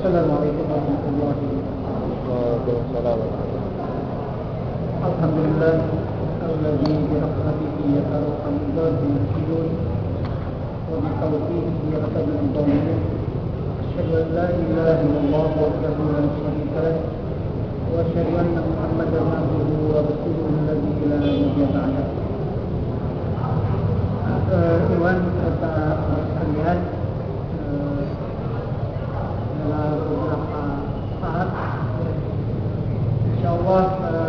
Assalamualaikum warahmatullahi wabarakatuh. Alhamdulillah alladzi bi rahmatihi yatarhamul mu'minun wa bi tawfiqihi yahtadil qawmin. Asyhadu an la ilaha illallah wahdahu la syarika lah wa asyhadu anna Muhammadan abduhu wa rasuluhu alladzi la nabiyya ba'dahu. Iwan serta sekalian, dalam beberapa saat insyaallah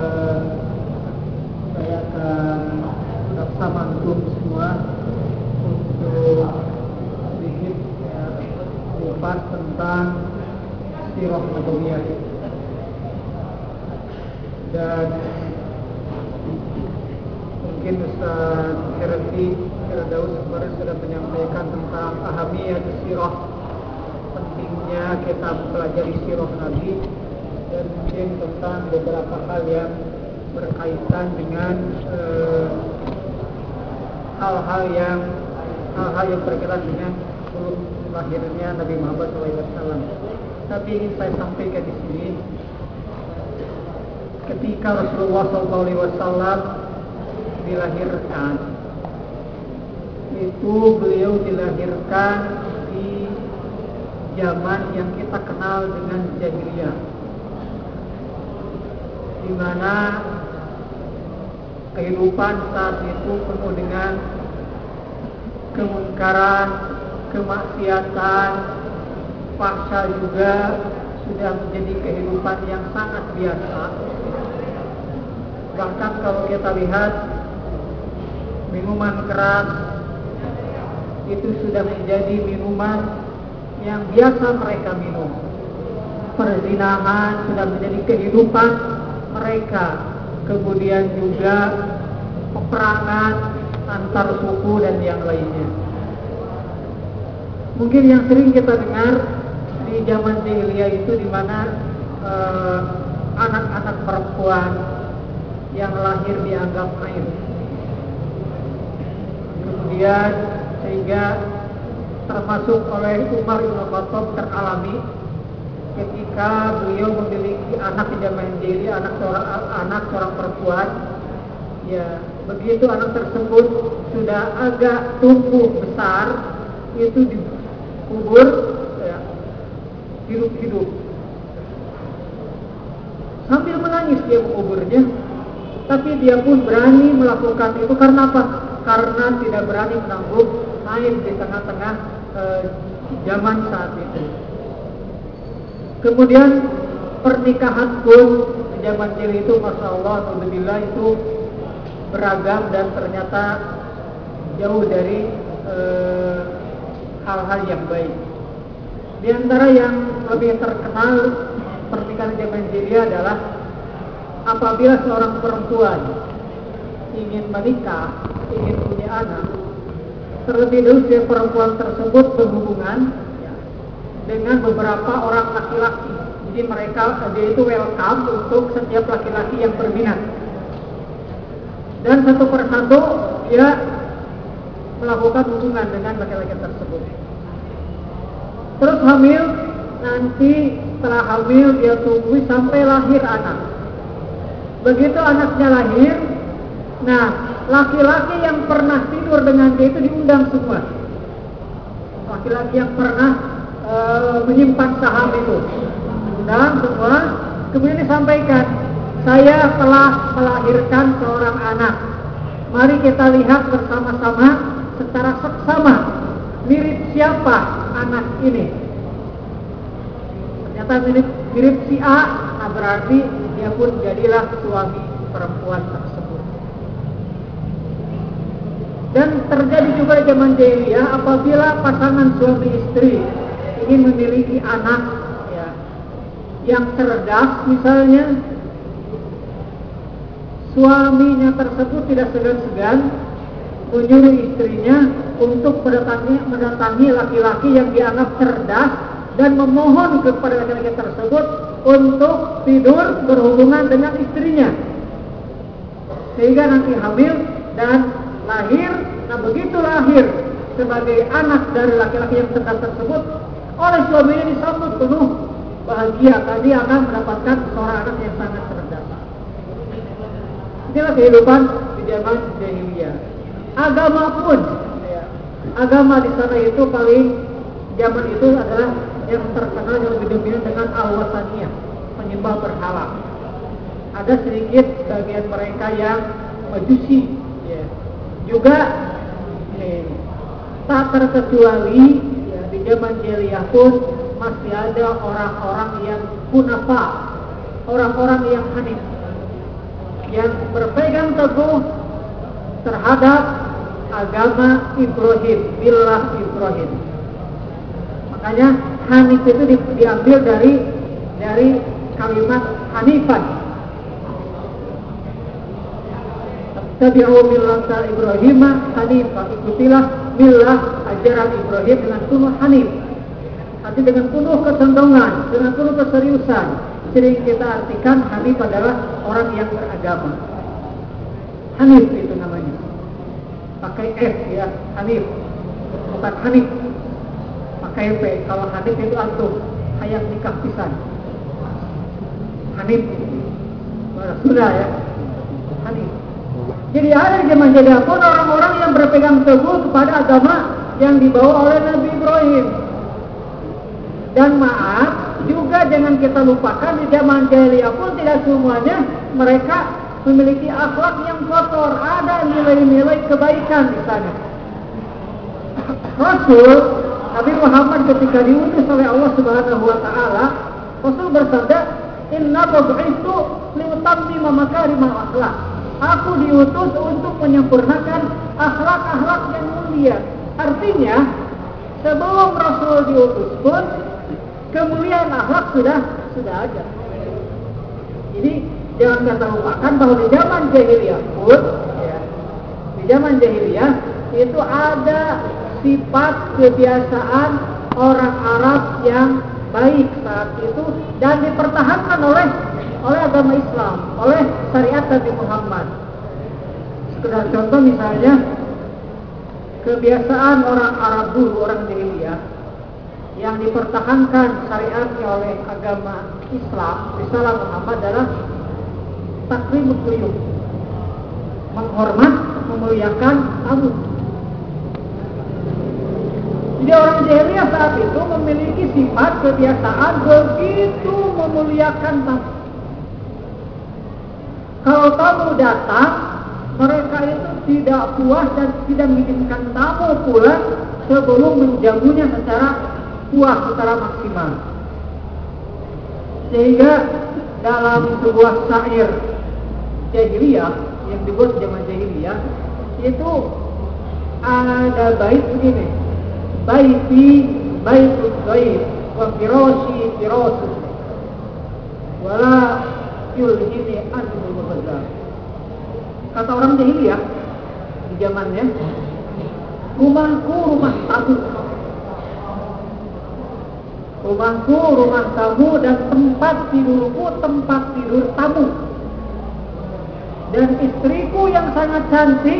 saya akan bersama antum semua untuk sedikit kupas tentang sirah nabawiyah. Dan mungkin Ustaz Firdaus kemarin sudah menyampaikan tentang ahamiyat sirah, pentingnya kita mempelajari sirah Nabi, dan mungkin tentang beberapa hal yang berkaitan dengan hal-hal yang berkaitan dengan lahirnya Nabi Muhammad SAW. Tapi ingin saya sampaikan di sini, ketika Rasulullah SAW dilahirkan, itu beliau dilahirkan di zaman yang kita kenal dengan jahiliyah, di mana kehidupan saat itu penuh dengan kemungkaran, kemaksiatan, fahsya juga sudah menjadi kehidupan yang sangat biasa. Bahkan kalau kita lihat, minuman keras itu sudah menjadi minuman yang biasa mereka minum. Perzinahan sudah menjadi kehidupan mereka. Kemudian juga peperangan antar suku dan yang lainnya. Mungkin yang sering kita dengar di zaman jahiliyah itu, di mana anak-anak perempuan yang lahir dianggap aib. Kemudian sehingga termasuk oleh Umar bin Khattab teralami ketika beliau memiliki anak di zaman jahiliyah, anak seorang perempuan. Ya, begitu anak tersebut sudah agak tumbuh besar, itu dikubur ya, hidup-hidup. Sambil menangis dia menguburnya, tapi dia pun berani melakukan itu karena apa? Karena tidak berani menanggung aib di tengah-tengah zaman saat itu. Kemudian pernikahan pun di zaman jahiliyah itu, masya Allah, alhamdulillah, itu beragam dan ternyata jauh dari hal-hal yang baik. Di antara yang lebih terkenal pernikahan zaman jahiliyah adalah apabila seorang perempuan ingin menikah, ingin punya anak, terlebih dahulu si perempuan tersebut berhubungan dengan beberapa orang laki-laki. Jadi dia itu welcome untuk setiap laki-laki yang berminat. Dan satu persatu dia melakukan hubungan dengan laki-laki tersebut. Terus hamil, nanti setelah hamil dia tunggu sampai lahir anak. Begitu anaknya lahir, nah laki-laki yang pernah tidur dengan dia itu diundang semua. Laki-laki yang pernah menyimpan saham itu diundang semua. Kemudian disampaikan, saya telah melahirkan seorang anak. Mari kita lihat bersama-sama secara seksama mirip siapa anak ini. Ternyata mirip si A, nah berarti dia pun jadilah suami perempuan tersebut. Dan terjadi juga zaman jahiliyah, apabila pasangan suami istri ingin memiliki anak ya, yang cerdas misalnya, suaminya tersebut tidak segan-segan menyuruh istrinya untuk mendatangi laki-laki yang dianggap cerdas dan memohon kepada laki-laki tersebut untuk tidur berhubungan dengan istrinya, sehingga nanti hamil dan lahir. Nah begitu lahir sebagai anak dari laki-laki yang cerdas tersebut, oleh suaminya disambut penuh bahagia, dia akan mendapatkan seorang anak yang sangat cerdas. Inilah kehidupan di zaman jahiliyah. Agama pun, ya, agama di sana itu paling zaman itu adalah yang terkenal yang lebih dominan dengan al-wasaniyah, penyembah berhala. Ada sedikit bagian mereka yang majusi, ya. Juga tak terkecuali ya, di zaman jahiliyah pun masih ada orang-orang yang kunafa, orang-orang yang hanif, yang berpegang teguh terhadap agama Ibrahim, billah Ibrahim. Makanya hanif itu diambil dari kalimat hanifan. Tabi'u millata Ibrahim hanifah, ikutilah millah ajaran Ibrahim dengan penuh hanif. Arti dengan penuh ketondongan, dengan penuh keseriusan. Jadi kita artikan hanif adalah orang yang beragama. Hanif itu namanya. Pakai F ya, hanif. Bukan hanif. Pakai P. Kalau hanif itu antum, hayang nikah pisan. Hanif. Sudah ya. Hanif. Jadi ada di zaman jahiliyah pun orang-orang yang berpegang teguh kepada agama yang dibawa oleh Nabi Ibrahim. Dan maaf, juga jangan kita lupakan di zaman jahiliyah pun tidak semuanya mereka memiliki akhlak yang kotor. Ada nilai-nilai kebaikan di sana. Rasul Nabi Muhammad ketika diutus oleh Allah Subhanahu wa taala, Rasul bersabda, "Inna bu'itsu liutammima makarimal akhlak." Aku diutus untuk menyempurnakan akhlak-akhlak yang mulia. Artinya, sebelum Rasul diutus pun kemuliaan akhlak sudah ada. Jadi jangan kita lupakan bahwa di zaman jahiliyah pun, ya, di zaman jahiliyah itu ada sifat kebiasaan orang Arab yang baik saat itu dan dipertahankan oleh agama Islam, oleh syariat Nabi Muhammad. Sekedar contoh misalnya, kebiasaan orang Arab dulu, orang jahiliyah, yang dipertahankan syariatnya oleh agama Islam, risalah Muhammad adalah takrimut duyuf, menghormat, memuliakan tamu. Jadi orang jahiliyah saat itu memiliki sifat kebiasaan begitu memuliakan tamu. Kalau tamu datang, mereka itu tidak puas dan tidak mengizinkan tamu pulang sebelum menjamunya secara puas, secara maksimal. Sehingga dalam sebuah syair jahiliyah yang dibuat zaman jahiliyah itu ada bait begini, baiti baitul ghaib wa firashi firasus wala yulhini anhul mubazzar. Kata orang jahiliyah di zamannya, rumahku rumah tamu, rumahku rumah tamu, dan tempat tidurku tempat tidur tamu, dan istriku yang sangat cantik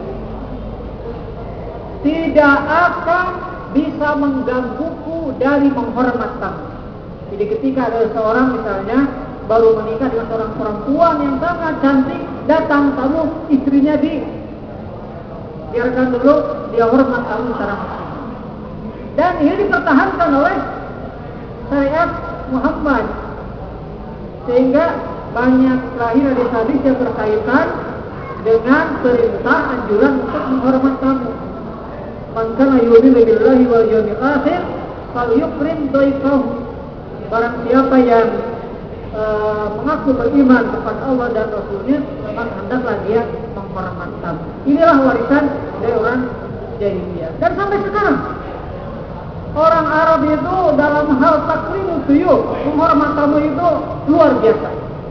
tidak akan bisa menggangguku dari menghormat tamu. Jadi ketika ada seorang misalnya baru menikah dengan seorang perempuan yang sangat cantik, datang tamu, istrinya biarkan dulu, dia hormat tamu secara maksimal. Dan ini dipertahankan oleh syariat Muhammad, sehingga banyak lahir hadis-hadis yang berkaitan dengan perintah anjuran untuk menghormat tamu. Man kana yu'minu billahi wal yawmil akhir falyukrim dhaifahu. Barang siapa yang mengaku beriman kepada Allah dan Rasulnya, maka hendaklah dia menghormat tamu. Inilah warisan dari orang jahiliyah. Dan sampai sekarang orang Arab itu dalam hal takrimut duyuf, menghormat tamu itu luar biasa.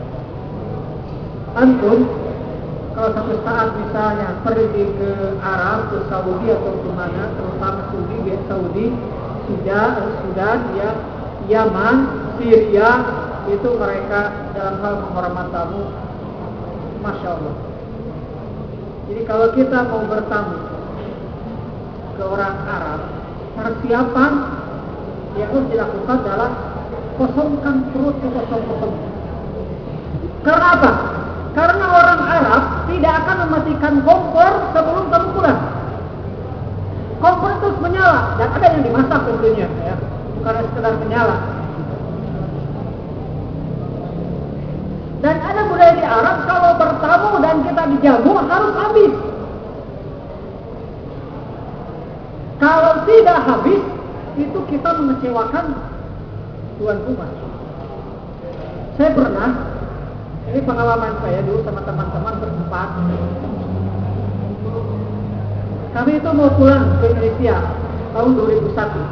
Antum kalau satu saat misalnya pergi ke Arab, ke Saudi atau ke mana, terutama Saudi, Sudan, ya, Yaman, Syria, itu mereka dalam hal menghormat tamu, Masya Allah. Jadi kalau kita mau bertamu ke orang Arab, persiapan yang harus dilakukan adalah kosongkan perut kosong-kosong. Karena apa? Karena orang Arab tidak akan mematikan kompor sebelum kamu pulang. Kompor terus menyala dan ada yang dimasak tentunya, ya, bukan sekedar menyala. Dan ada budaya di Arab kalau bertamu dan kita dijamu harus habis. Kalau tidak habis, itu kita mengecewakan tuan rumah. Saya pernah, ini pengalaman saya dulu sama teman-teman berempat. Kami itu mau pulang ke Indonesia tahun 2001.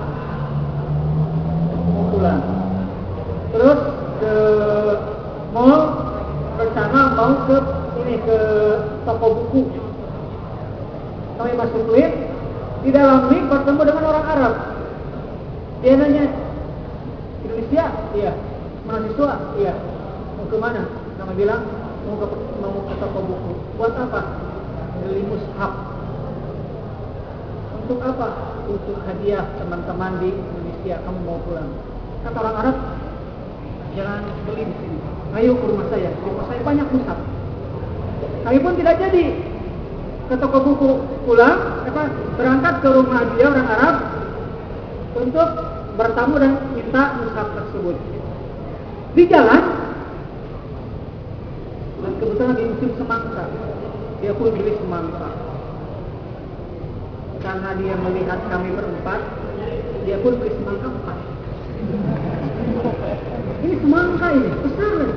Mau pulang. Terus ke mall, rencana mau ke toko buku. Kami masuk lift, di dalam lift bertemu dengan orang Arab. Dia nanya, Indonesia? Iya. Mahasiswa? Iya. Mau ke mana? Kami bilang mau ke toko buku. Buat apa? Beli mushaf. Untuk apa? Untuk hadiah teman-teman di Indonesia. Kamu mau pulang? Kata orang Arab, jangan beli di sini. Ayo ke rumah saya. Di rumah saya banyak mushaf. Kami pun tidak jadi ke toko buku pulang. Berangkat ke rumah dia orang Arab untuk bertamu dan minta mushaf tersebut. Di jalan, dan kebetulan di musim semangka, dia pun beli semangka. Karena dia melihat kami berempat, dia pun beli semangka 4. Ini semangka ini, besar kan?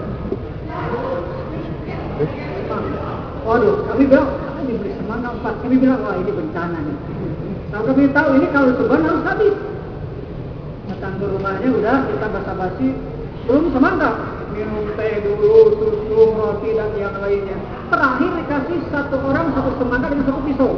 Waduh, kami bilang, dibeli semangka 4. Kami bilang, wah ini bencana nih. Kalau kami tahu ini kalau sebulan harus habis. Datang ke rumahnya udah kita basa-basi, belum semangka. Minum teh dulu, susu, roti dan yang lainnya. Terakhir dikasih satu orang satu semangka dengan satu pisau.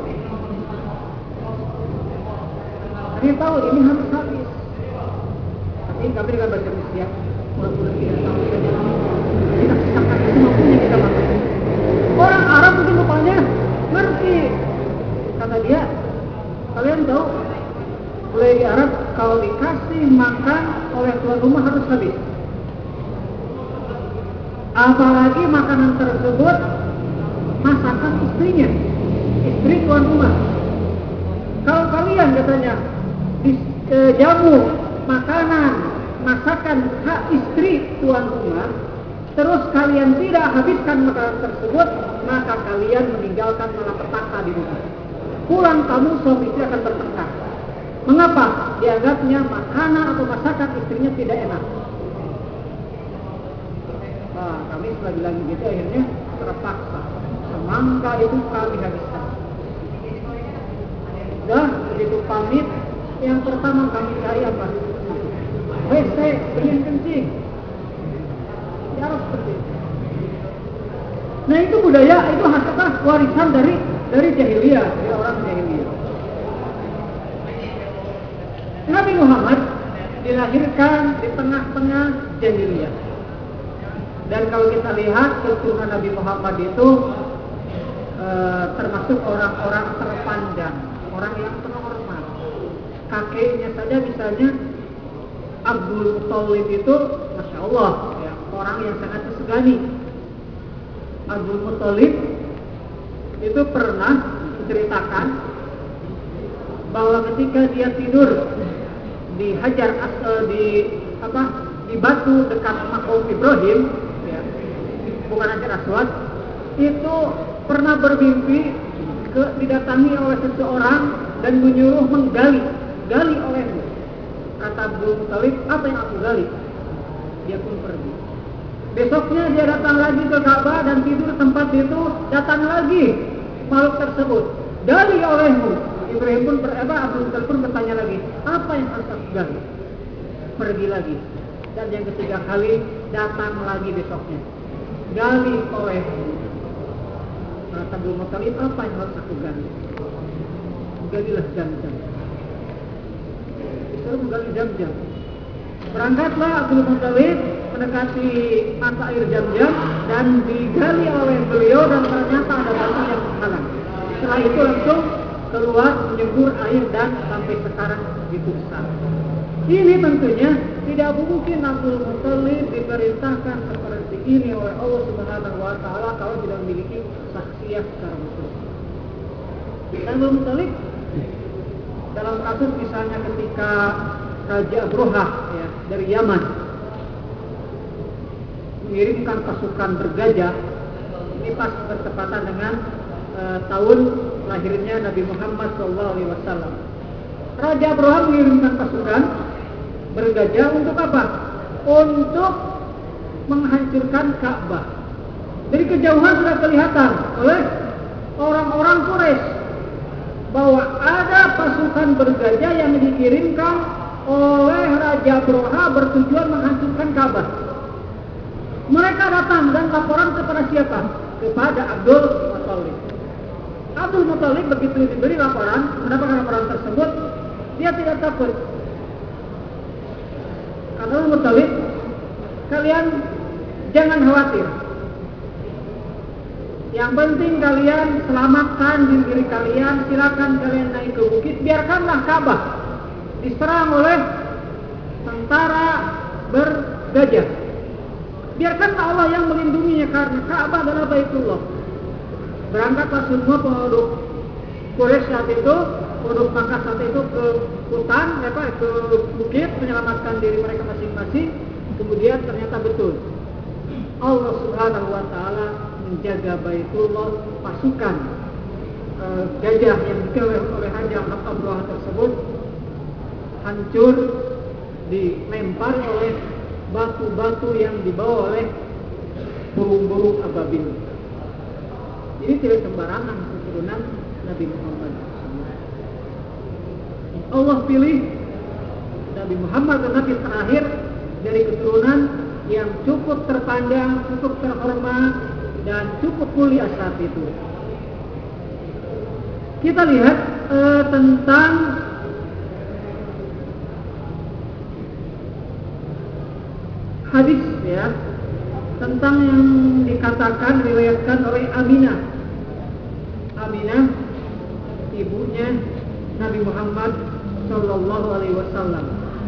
Kami tahu ini harus habis. Tapi kami dengan bahasa Indonesia, mudah-mudahan tidak tahu saja. Kita sisakan semampunya kita makan. Orang Arab mungkin rupanya ngerti. Kata dia, kalian tahu, mulai di Arab kalau dikasih makan oleh tuan rumah harus habis. Apalagi makanan tersebut masakan istrinya, istri tuan rumah. Kalau kalian katanya jamu makanan masakan hak istri tuan rumah, terus kalian tidak habiskan makanan tersebut, maka kalian meninggalkan malapetaka di rumah. Pulang kamu suami istri akan bertengkar. Mengapa? Dianggapnya makanan atau masakan istrinya tidak enak. Nah, kami setelah bilang gitu akhirnya terpaksa. Semangka itu kami habiskan. Dah begitu pamit, yang pertama kami cari apa? WC, ingin kencing. Ya harus seperti itu. Nah itu budaya, itu hakikat warisan dari jahiliyah, dari orang jahiliyah. Nabi Muhammad dilahirkan di tengah-tengah jahiliyah. Dan kalau kita lihat keturunan Nabi Muhammad itu termasuk orang-orang terpandang, orang yang terhormat. Kakeknya saja misalnya Abdul Muthalib itu, Masya Allah, ya, orang yang sangat disegani. Abdul Muthalib itu pernah menceritakan bahwa ketika dia tidur di di batu dekat makam Ibrahim, ya, bukan Hajar Aswad, itu pernah bermimpi didatangi oleh seseorang dan menyuruh gali olehmu. Kata Abdul Muthalib, apa yang aku gali? Dia pun pergi. Besoknya dia datang lagi ke Ka'bah dan tidur tempat itu, datang lagi makhluk tersebut, gali olehmu. Ibrahim pun Abdul Muthalib pun bertanya lagi, apa yang harus aku gali? Pergi lagi. Dan yang ketiga kali datang lagi besoknya, gali olehmu. Kata Abdul Muthalib, apa yang harus aku gali? Galilah Zamzam. Disuruh menggali Zamzam. Berangkatlah Abdul Muthalib mendekati mata air Zamzam dan digali oleh beliau dan ternyata ada batu yang menghalang. Setelah itu langsung keluar menyembur air dan sampai sekarang begitu besar. Ini tentunya Tidak mungkin Abdul Muthalib diperintahkan seperti ini oleh Allah Subhanahu wa taala kalau tidak memiliki saksiah secara betul. Abdul Muthalib dalam kasus misalnya ketika Raja Abrohah ya, dari Yaman mengirimkan pasukan bergajah, ini pas bertepatan dengan tahun lahirnya Nabi Muhammad SAW. Raja Abrohah mengirimkan pasukan bergajah untuk apa? Untuk menghancurkan Ka'bah. Dari kejauhan sudah kelihatan oleh orang-orang Quraisy bahwa ada pasukan bergajah yang dikirimkan oleh Raja Abrohah bertujuan menghancurkan Ka'bah. Mereka datang dan laporan kepada siapa? Kepada Abdul Muthalib. Abdul Muthalib begitu diberi laporan, mendapatkan laporan tersebut, dia tidak takut. Kata Abdul Muthalib, kalian jangan khawatir. Yang penting kalian selamatkan diri kalian, silakan kalian naik ke bukit, biarkanlah Ka'bah diserang oleh tentara bergajah. Biarkanlah Allah yang melindunginya karena Ka'bah adalah Baitullah. Berangkatlah semua penduduk Quraisy saat itu, penduduk Makkah saat itu ke hutan, ke bukit menyelamatkan diri mereka masing-masing. Kemudian ternyata betul Allah Subhanahu wa taala menjaga Baitullah, pasukan gajah yang dikelola oleh Raja Abrohah tersebut hancur dilempar oleh batu-batu yang dibawa oleh burung-burung ababil. Jadi tidak sembarangan keturunan Nabi Muhammad. Allah pilih Nabi Muhammad dan Nabi terakhir dari keturunan yang cukup terpandang, cukup terhormat, dan cukup mulia saat itu. Kita lihat tentang hadis ya, tentang yang dikatakan diriwayatkan oleh Aminah. Aminah ibunya Nabi Muhammad sallallahu alaihi wasallam.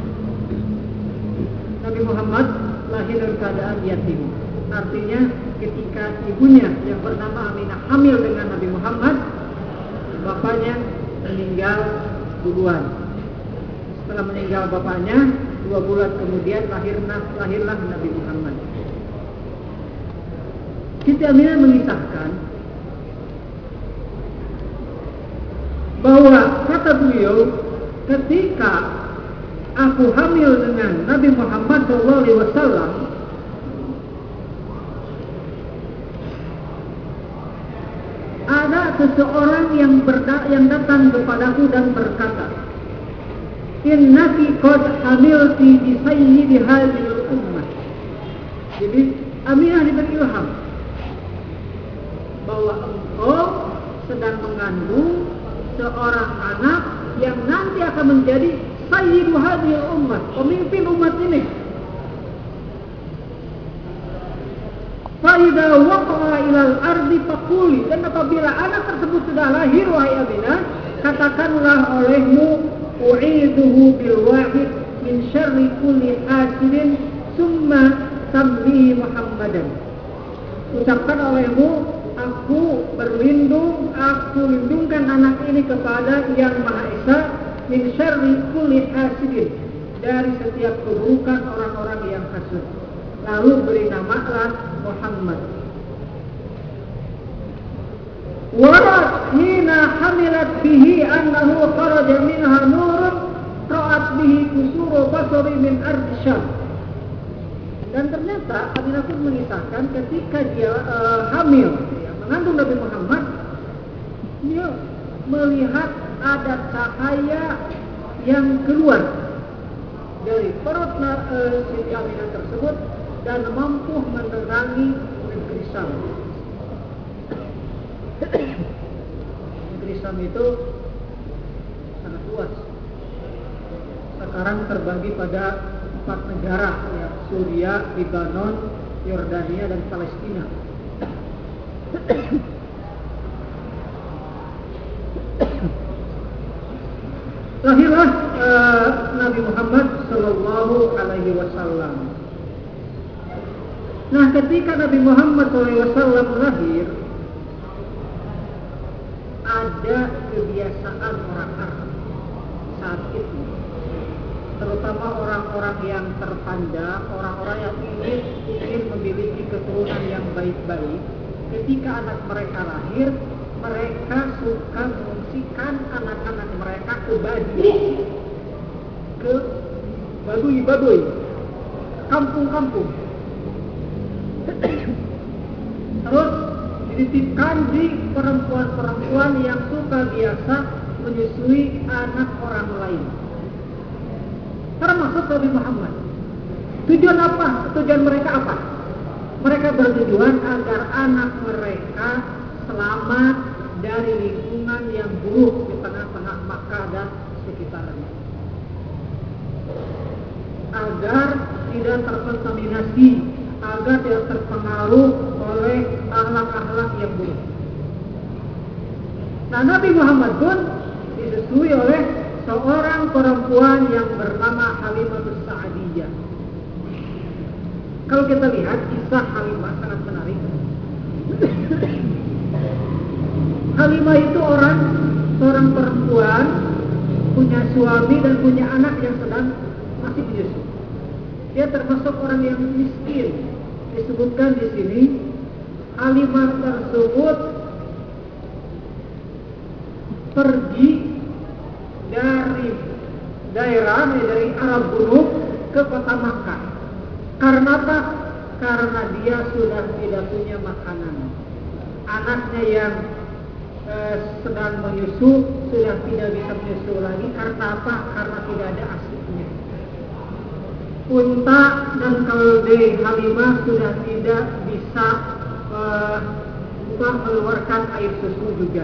Nabi Muhammad lahir dalam keadaan yatim. Artinya ketika ibunya yang bernama Aminah hamil dengan Nabi Muhammad, bapaknya meninggal duluan. Setelah meninggal bapaknya, 2 bulan kemudian lahirlah Nabi Muhammad. Siti Aminah mengisahkan bahwa kata beliau, ketika aku hamil dengan Nabi Muhammad SAW, ada seseorang yang datang kepadaku dan berkata, innaki qad hamilti bi sayyidi hadhihi ummah. Jadi Aminah diberi ilham bahwa engkau sedang mengandung seorang anak yang nanti akan menjadi sayyidu hadhihi ummah, pemimpin umat ini. Fa idza waqa'a ilal ardi faquli, dan apabila anak tersebut sudah lahir wahai Aminah, katakanlah olehmu, u'iduhu bil wahid min syarri kulli hasidin summa sammi Muhammadan. Ucapkan olehmu, aku berlindung, aku lindungkan anak ini kepada Yang Maha Esa, min syarri kulli hasidin, dari setiap keburukan orang-orang yang hasud. Lalu beri namalah Muhammad. Warat hina hamilat bihi annahu kharaja minha nurun ra'at bihi kusuru basari min ardi Syam. Dan ternyata Aminah pun mengisahkan ketika dia hamil, mengandung Nabi Muhammad, dia melihat ada cahaya yang keluar dari perut Siti Aminah tersebut dan mampu menerangi negeri Syam. Negeri Syam itu sangat luas. Sekarang terbagi pada 4 negara, ya, Suria, Lebanon, Yordania, dan Palestina. Lahirlah Nabi Muhammad Sallallahu Alaihi wasallam. Nah, ketika Nabi Muhammad SAW lahir, ada kebiasaan orang Arab saat itu, terutama orang-orang yang terpandang, orang-orang yang ingin memiliki keturunan yang baik-baik. Ketika anak mereka lahir, mereka suka mengungsikan anak-anak mereka ke baduy, kampung-kampung. Terus dititipkan di perempuan-perempuan yang suka biasa menyusui anak orang lain, termasuk Nabi Muhammad. Tujuan apa? Tujuan mereka apa? Mereka bertujuan agar anak mereka selamat dari lingkungan yang buruk di tengah-tengah Makkah dan sekitarnya, agar tidak terkontaminasi, agar tidak terpengaruh oleh akhlak-akhlak yang buruk. Nah, Nabi Muhammad pun disusui oleh seorang perempuan yang bernama Halimah Sa'diyah. Kalau kita lihat kisah Halimah sangat menarik. Halimah itu seorang perempuan, punya suami dan punya anak yang sedang masih menyusui. Dia termasuk orang yang miskin. Disebutkan di sini, Halimah tersebut pergi dari Arab Bunuk ke kota Makkah. Karena apa? Karena dia sudah tidak punya makanan. Anaknya yang sedang menyusu sudah tidak bisa menyusu lagi. Karena apa? Karena tidak ada asiknya. Unta dan keledai Halimah sudah tidak bisa mengeluarkan air susu juga.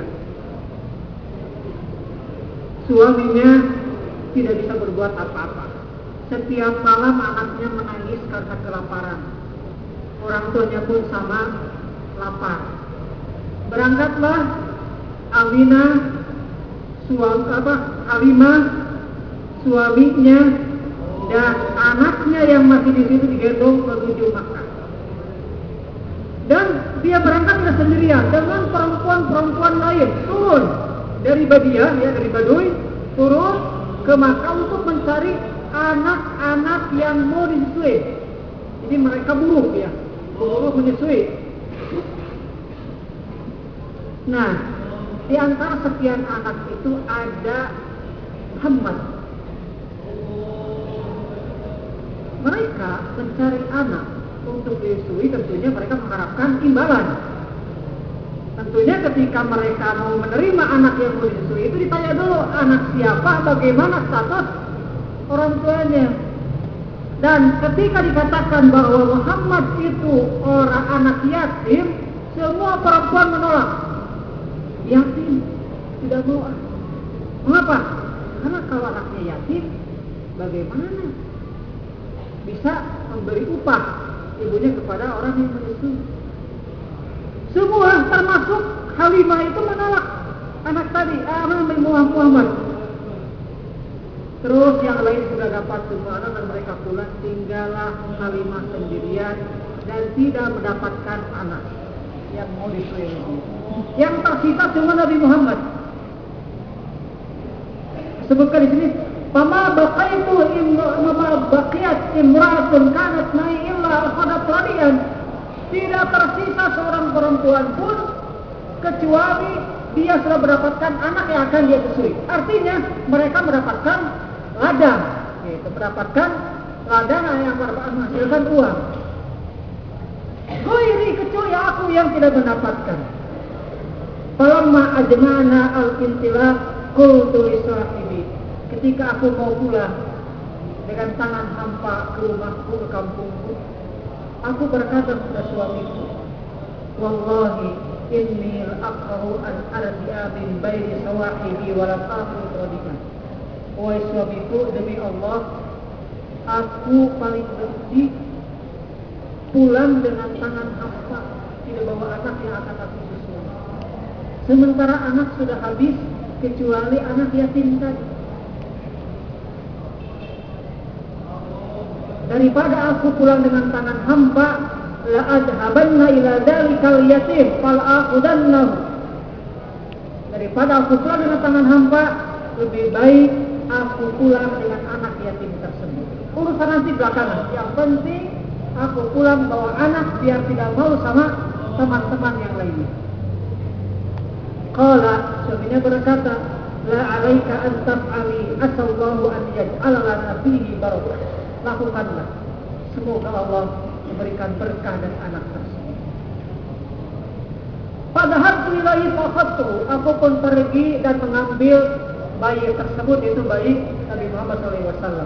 Suaminya tidak bisa berbuat apa-apa. Setiap malam anaknya menangis karena kelaparan. Orang tuanya pun sama lapar. Berangkatlah Halimah, suaminya dan anaknya yang masih di situ digendong menuju Makkah. Dan dia berangkat tidak sendirian, dengan perempuan-perempuan lain turun dari Badiah, dari Baduy, turun ke Makkah untuk mencari anak-anak yang mau disusui. Jadi mereka buruh menyusui. Nah, di antara sekian anak itu ada Muhammad. Mereka mencari anak untuk disusui, tentunya mereka mengharapkan imbalan. Tentunya ketika mereka mau menerima anak yang mau disusui itu ditanya dulu anak siapa, bagaimana status orang tuanya. Dan ketika dikatakan bahwa Muhammad itu orang anak yatim, semua perempuan menolak. Yatim, tidak mau. Mengapa? Karena kalau anaknya yatim, bagaimana bisa memberi upah ibunya kepada orang yang menyusui? Semua termasuk Halimah itu menolak anak tadi, Muhammad. Terus yang lain sudah dapat semua anak dan mereka pulang, tinggallah Halimah sendirian dan tidak mendapatkan anak yang mau disusui. Yang tersisa cuma Nabi Muhammad. Sebutkan di sini, "Fama baqiyat imra'atun kanat ma'i illa qadat radiyan." Tidak tersisa seorang perempuan pun kecuali dia sudah mendapatkan anak yang akan dia susui. Artinya mereka mendapatkan ladang, mendapatkan ladang yang menghasilkan uang. Ghairi, kecuali aku yang tidak mendapatkan. Falamma ajma'na al-intilaq qultu li sahibi. Ketika aku mau pulang dengan tangan hampa ke rumahku, ke kampungku, aku berkata kepada suamiku, "Wallahi inni la'aqahu an arji'a min baini sawahibi wa lam aqul radiyan." Wahai suamiku, demi Allah, aku paling benci pulang dengan tangan hampa, tidak bawa anak yang akan aku susui. Sementara anak sudah habis, kecuali anak yatim tadi. daripada aku pulang dengan tangan hampa, la adhabanna ila dalikal yatim fal aqudannahu. Daripada aku pulang dengan tangan hampa, lebih baik aku pulang dengan anak yatim tersebut. Urusan nanti belakangan. Yang penting aku pulang bawa anak biar tidak malu sama teman-teman yang lainnya. Qala, suaminya berkata, la alaika an taf'ali asallahu an yaj'ala lana fihi barakah. Lakukanlah, semoga Allah memberikan berkah dari anak tersebut. Padahal ilahi faqattu, aku pun pergi dan mengambil bayi tersebut, yaitu bayi Nabi Muhammad SAW.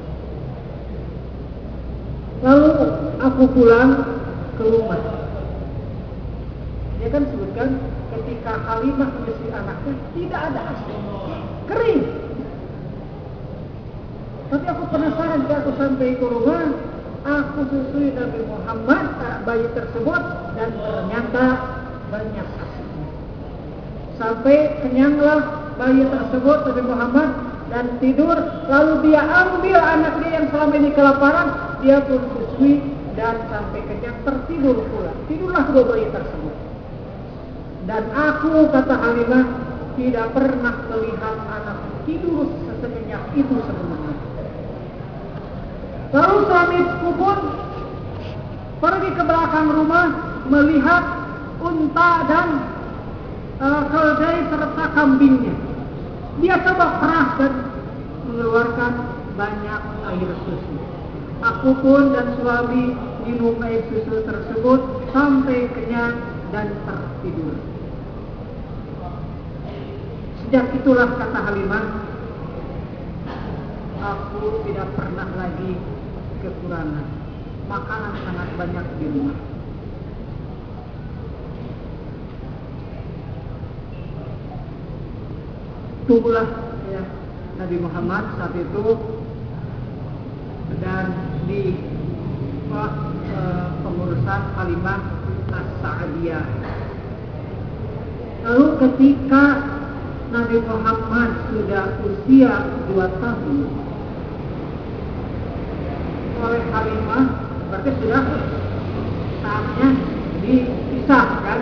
Lalu aku pulang ke rumah. Dia kan sebutkan ketika Halimah menyusui anaknya tidak ada ASI, kering. Tapi aku penasaran, ketika aku sampai ke rumah, aku susui Nabi Muhammad bayi tersebut dan ternyata banyak ASInya. Sampai kenyanglah bayi tersebut Nabi Muhammad dan tidur. Lalu dia ambil anaknya yang selama ini kelaparan, dia pun susui dan sampai kenyang, tertidur pula. Tidurlah kedua bayi tersebut. Dan aku, kata Halimah, tidak pernah melihat anak tidur sesenyak itu sebelumnya. Lalu suamiku pun pergi ke belakang rumah melihat unta dan keledai serta kambingnya. Dia coba perah dan mengeluarkan banyak air susu. Aku pun dan suami minum air susu tersebut sampai kenyang dan tertidur. Sejak itulah, kata Halimah, aku tidak pernah lagi kekurangan. Makanan sangat banyak di rumah. Tunggulah ya Nabi Muhammad saat itu, dan di pengurusan Halimah As-Sa'diyah. Lalu ketika Nabi Muhammad sudah usia 2 tahun, oleh Halimah berarti sudah saatnya dipisahkan,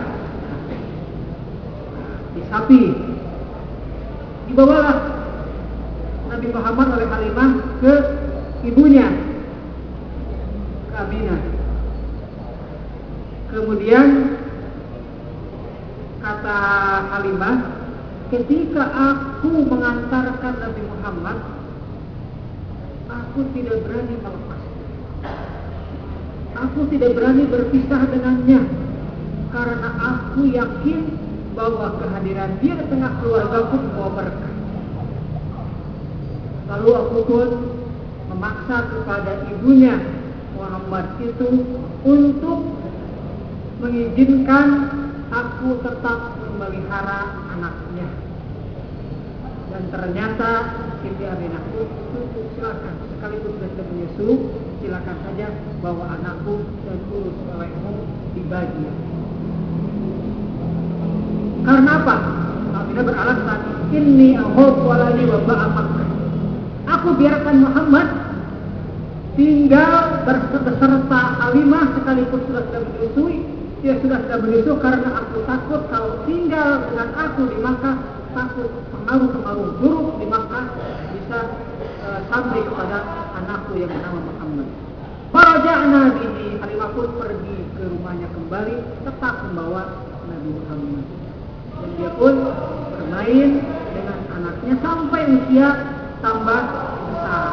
disapi. Dibawalah Nabi Muhammad oleh Halimah ke ibunya, ke Aminah. Kemudian kata Halimah, ketika aku mengantarkan Nabi Muhammad, aku tidak berani melepas. Aku tidak berani berpisah dengannya, karena aku yakin bahwa kehadiran dia di tengah keluargaku membawa berkah. Lalu aku pun memaksa kepada ibunya Muhammad itu untuk mengizinkan aku tetap memelihara anaknya. Dan ternyata Siti Aminah pun silakan, sekalipun sudah menyusu, silakan saja bawa anakku dan urus olehmu dibagi. Karena apa? Aminah beralasan, inni ahab walani wa ba'amak. Aku biarkan Muhammad tinggal beserta Halimah sekalipun sudah menyusui. Dia sudah menyusu karena aku takut kalau tinggal dengan aku di Makkah, takut pengaruh buruk di Makkah bisa sampai kepada anakku yang bernama Muhammad. Faraja'na bihi, Halimah pun pergi ke rumahnya kembali, tetap membawa Nabi Muhammad. Dan dia pun bermain dengan anaknya sampai usia tambah besar.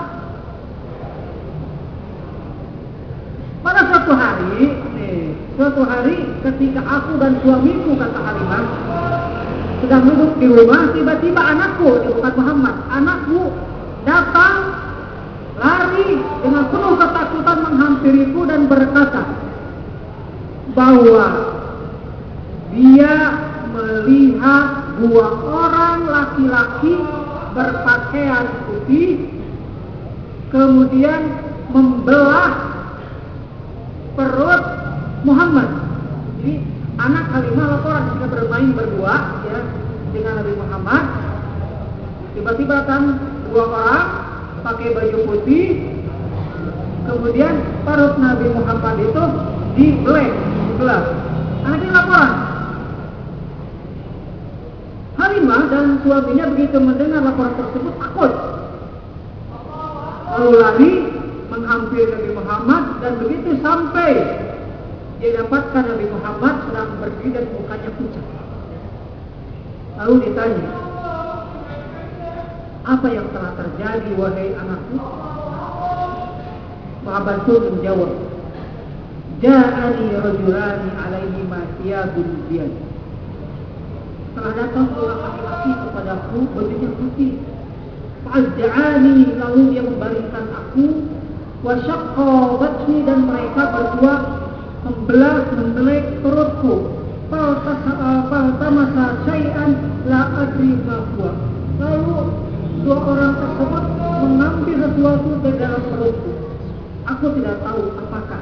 Pada suatu hari ketika aku dan suamiku, kata Halimah, sedang duduk di rumah, tiba-tiba anakku, bukan Muhammad, anakku datang lari dengan penuh ketakutan menghampiriku dan berkata bahwa dia melihat 2 orang laki-laki berpakaian putih kemudian membelah perut Muhammad. Jadi anak Halimah laporan ketika bermain berdua ya dengan Nabi Muhammad, tiba-tiba datang 2 orang pakai baju putih Kemudian perut Nabi Muhammad itu dibelah. Ada laporan. Halimah dan suaminya begitu mendengar laporan tersebut takut. Lalu lari menghampiri Nabi Muhammad, dan begitu sampai dia dapatkan Nabi Muhammad sedang berdiri dan mukanya pucat. Lalu ditanya, apa yang telah terjadi wahai anakku? Muhammad pun menjawab, ja'ani rajulani alaihi ma thiyabun biyad. Telah datang dua laki-laki kepadaku bajunya putih. Fa'alja'ani, lalu dia membaringkan aku. Wa syaqqa batni, dan mereka berdua membelai perutku. Faltamasa syai'an la adri ma huwa. Lalu dua orang tersebut mengambil sesuatu dari dalam perutku. Aku tidak tahu apakah.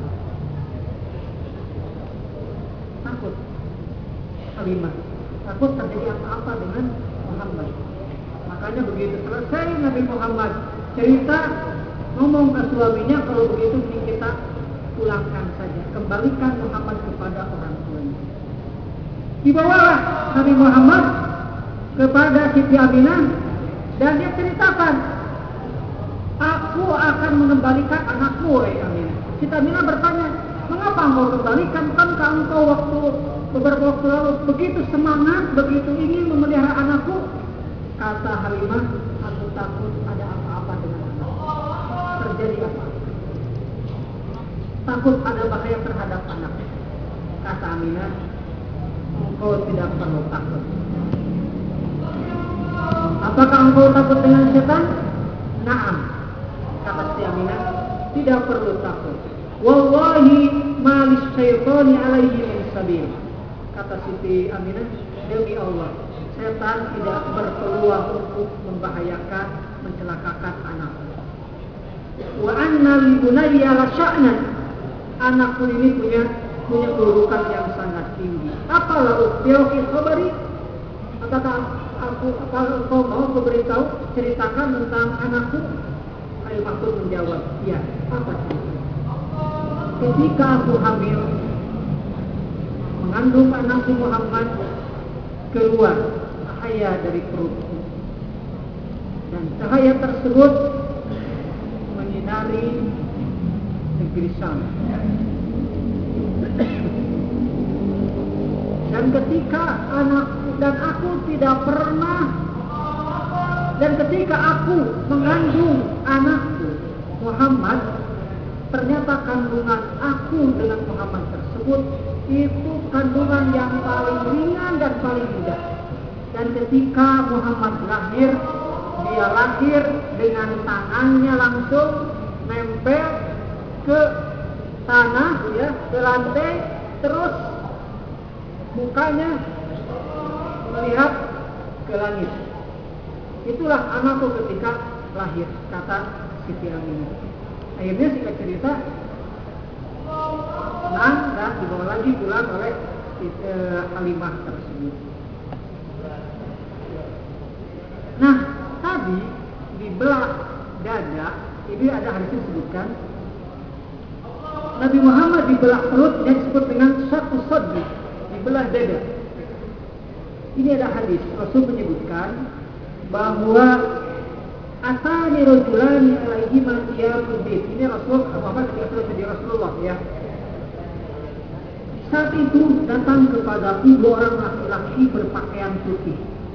Takut Halimah, takut terjadi apa-apa dengan Muhammad. Makanya begitu selesai Nabi Muhammad cerita, ngomong ke suaminya, kalau begitu kita pulangkan saja, kembalikan Muhammad kepada orang tuanya. Dibawalah Nabi Muhammad kepada Siti Aminah, dan dia ceritakan, aku akan mengembalikan anakmu, wahai Aminah. Siti Aminah bertanya, mengapa engkau kembalikan? Kankah engkau beberapa waktu lalu begitu semangat, begitu ingin memelihara anakku? Kata Halimah, aku takut ada apa-apa dengan anakku, terjadi apa? Takut ada bahaya terhadap anak. Kata Aminah, engkau tidak perlu takut. Apakah engkau takut dengan setan? Naam. Kata si Aminah, tidak perlu takut. Wallahi malis syaitani alaihi min sabil. Kata Siti Aminah, demi Allah, setan tidak berpeluang untuk membahayakan, mencelakakan anak. Wa anna li bunayya la sya'nan. Anakku ini punya kedudukan yang sangat tinggi. Apalah ukhbirki khabari? Apakah engkau mau beritahu, ceritakan tentang anakku? Halimah pun menjawab, ya, apa cerita? Ketika aku hamil, mengandung anakku Muhammad, keluar cahaya dari perutku, dan cahaya tersebut menyinari negeri Syam. Dan ketika aku tidak pernah, dan ketika aku mengandung anakku Muhammad, ternyata kandungan aku dengan Muhammad tersebut itu kandungan yang paling ringan dan paling mudah. Dan ketika Muhammad lahir, dia lahir dengan tangannya langsung nempel ke tanah, ya, ke lantai, terus mukanya melihat ke langit. Itulah anakku ketika lahir, kata Siti Aminah. Akhirnya singkat cerita, senang dan dibawa lagi pulang oleh Halimah tersebut. Nah, tadi di belah dada, ini ada hadis disebutkan, Nabi Muhammad dibelah perut yang disebut dengan satu sadri, dibelah dada. Ini ada hadis, Rasul menyebutkan bahwa atani rajulani alaihi ma thiyabun bid. Ini Rasul Muhammad ketika sudah jadi Rasulullah, ya. Saat itu datang kepadaku dua orang laki-laki berpakaian putih,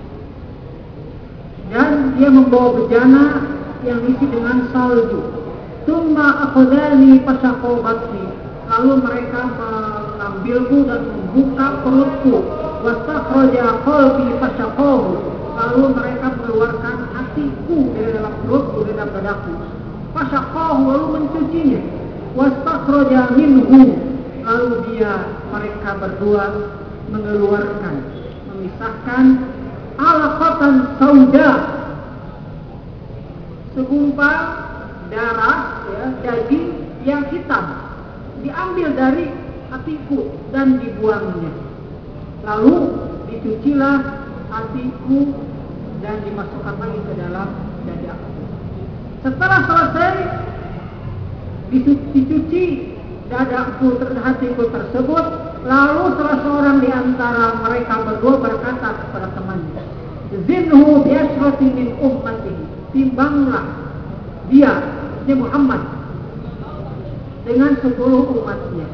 dan dia membawa bejana yang diisi dengan salju. Tsumma akhadhani fasaqabatni. Lalu mereka mengambilku dan membuka perutku. Wastakhraja qalbi fasaqahu. Lalu mereka mengeluarkan hatiku dari dalam perutku, dari dalam dadaku. Fasaqahu, lalu mencucinya. Wastakhraja minhu. Lalu mereka berdua mengeluarkan, memisahkan alaqatan sauda, segumpal darah, ya, daging yang hitam, diambil dari hatiku dan dibuangnya. Lalu dicucilah hatiku dan dimasukkan lagi ke dalam dadaku. Setelah selesai, dicuci dadaku hatiku tersebut. Lalu salah seorang di antara mereka berdua berkata kepada temannya, zinhu biasrati min ummati, timbanglah dia Muhammad dengan 10 umatnya.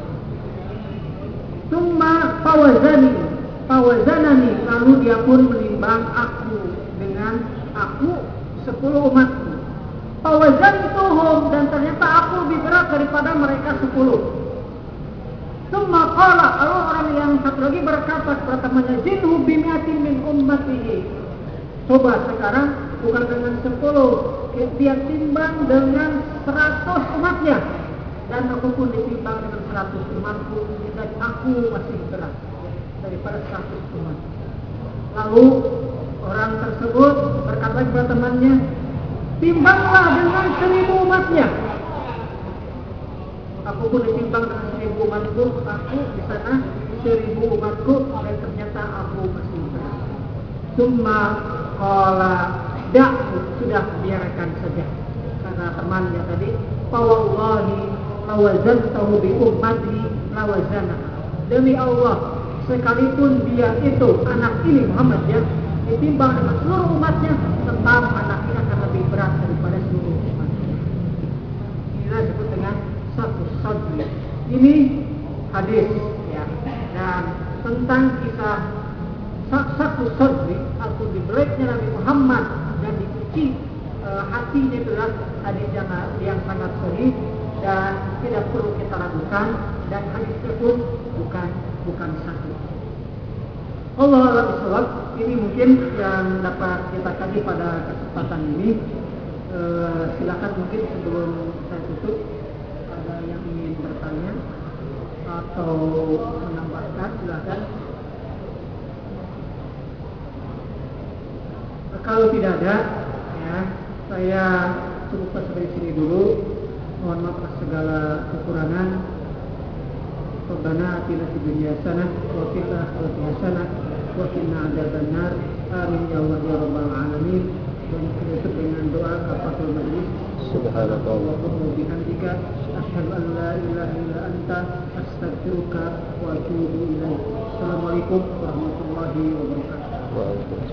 Summa fawazanani, lalu dia pun menimbang aku dengan aku 10 umatku. Fawazantuhum, dan ternyata aku lebih berat daripada mereka 10. Summa qala, lalu orang yang satu lagi berkata kepada temannya, zinhu bimi'atin min ummatihi. Coba sekarang bukan dengan 10, dia timbang dengan 100 umatnya. Dan aku pun ditimbang dengan 100 umatku, dan aku masih berat daripada 100 umat. Lalu orang tersebut berkata kepada temannya, timbanglah dengan 1000 umatnya. Aku pun ditimbang dengan 1000 umatku, aku di sana 1000 umatku, dan ternyata aku masih berat. Summa qala da'u, sudah biarkan saja. Karena temannya tadi, fawallahi lawazantahu bi ummati lawazana. Demi Allah, sekalipun dia itu anak ini Muhammad ya, ditimbang dengan seluruh umatnya, tetap anak ini akan lebih berat daripada seluruh umatnya. Inilah disebut dengan satu sadri. Ini hadis ya, dan tentang kisah satu sadri atau dibeleknya Nabi Muhammad dan dicuci hatinya, itulah hadis yang sangat sahih dan tidak perlu kita ragukan, dan hadisnya pun bukan satu. Allah a'lam bishawab. Ini mungkin yang dapat kita kaji pada kesempatan ini. Silakan mungkin sebelum saya tutup, ada yang ingin bertanya atau menambahkan, silakan. Kalau tidak ada, ya, saya cukupkan sampai sini dulu. Mohon maaf atas segala kekurangan. Rabbana atina fid dunya hasanah wa fil akhirati hasanah wa qina adzabannar. Amin ya Allah ya rabbal alamin. Dan kita dengan doa kafaratul majlis. Subhanallahumma wa bihamdika asyhadu an la ilaha illa anta astaghfiruka wa atubu ilaik. Assalamualaikum warahmatullahi wabarakatuh.